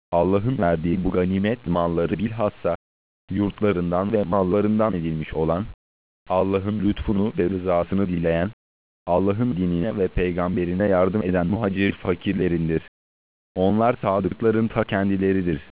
Allah'ın verdiği bu ganimet malları bilhassa yurtlarından ve mallarından edilmiş olan, Allah'ın lütfunu ve rızasını dileyen, Allah'ın dinine ve peygamberine yardım eden muhacir fakirlerindir. Onlar sadıkların ta kendileridir.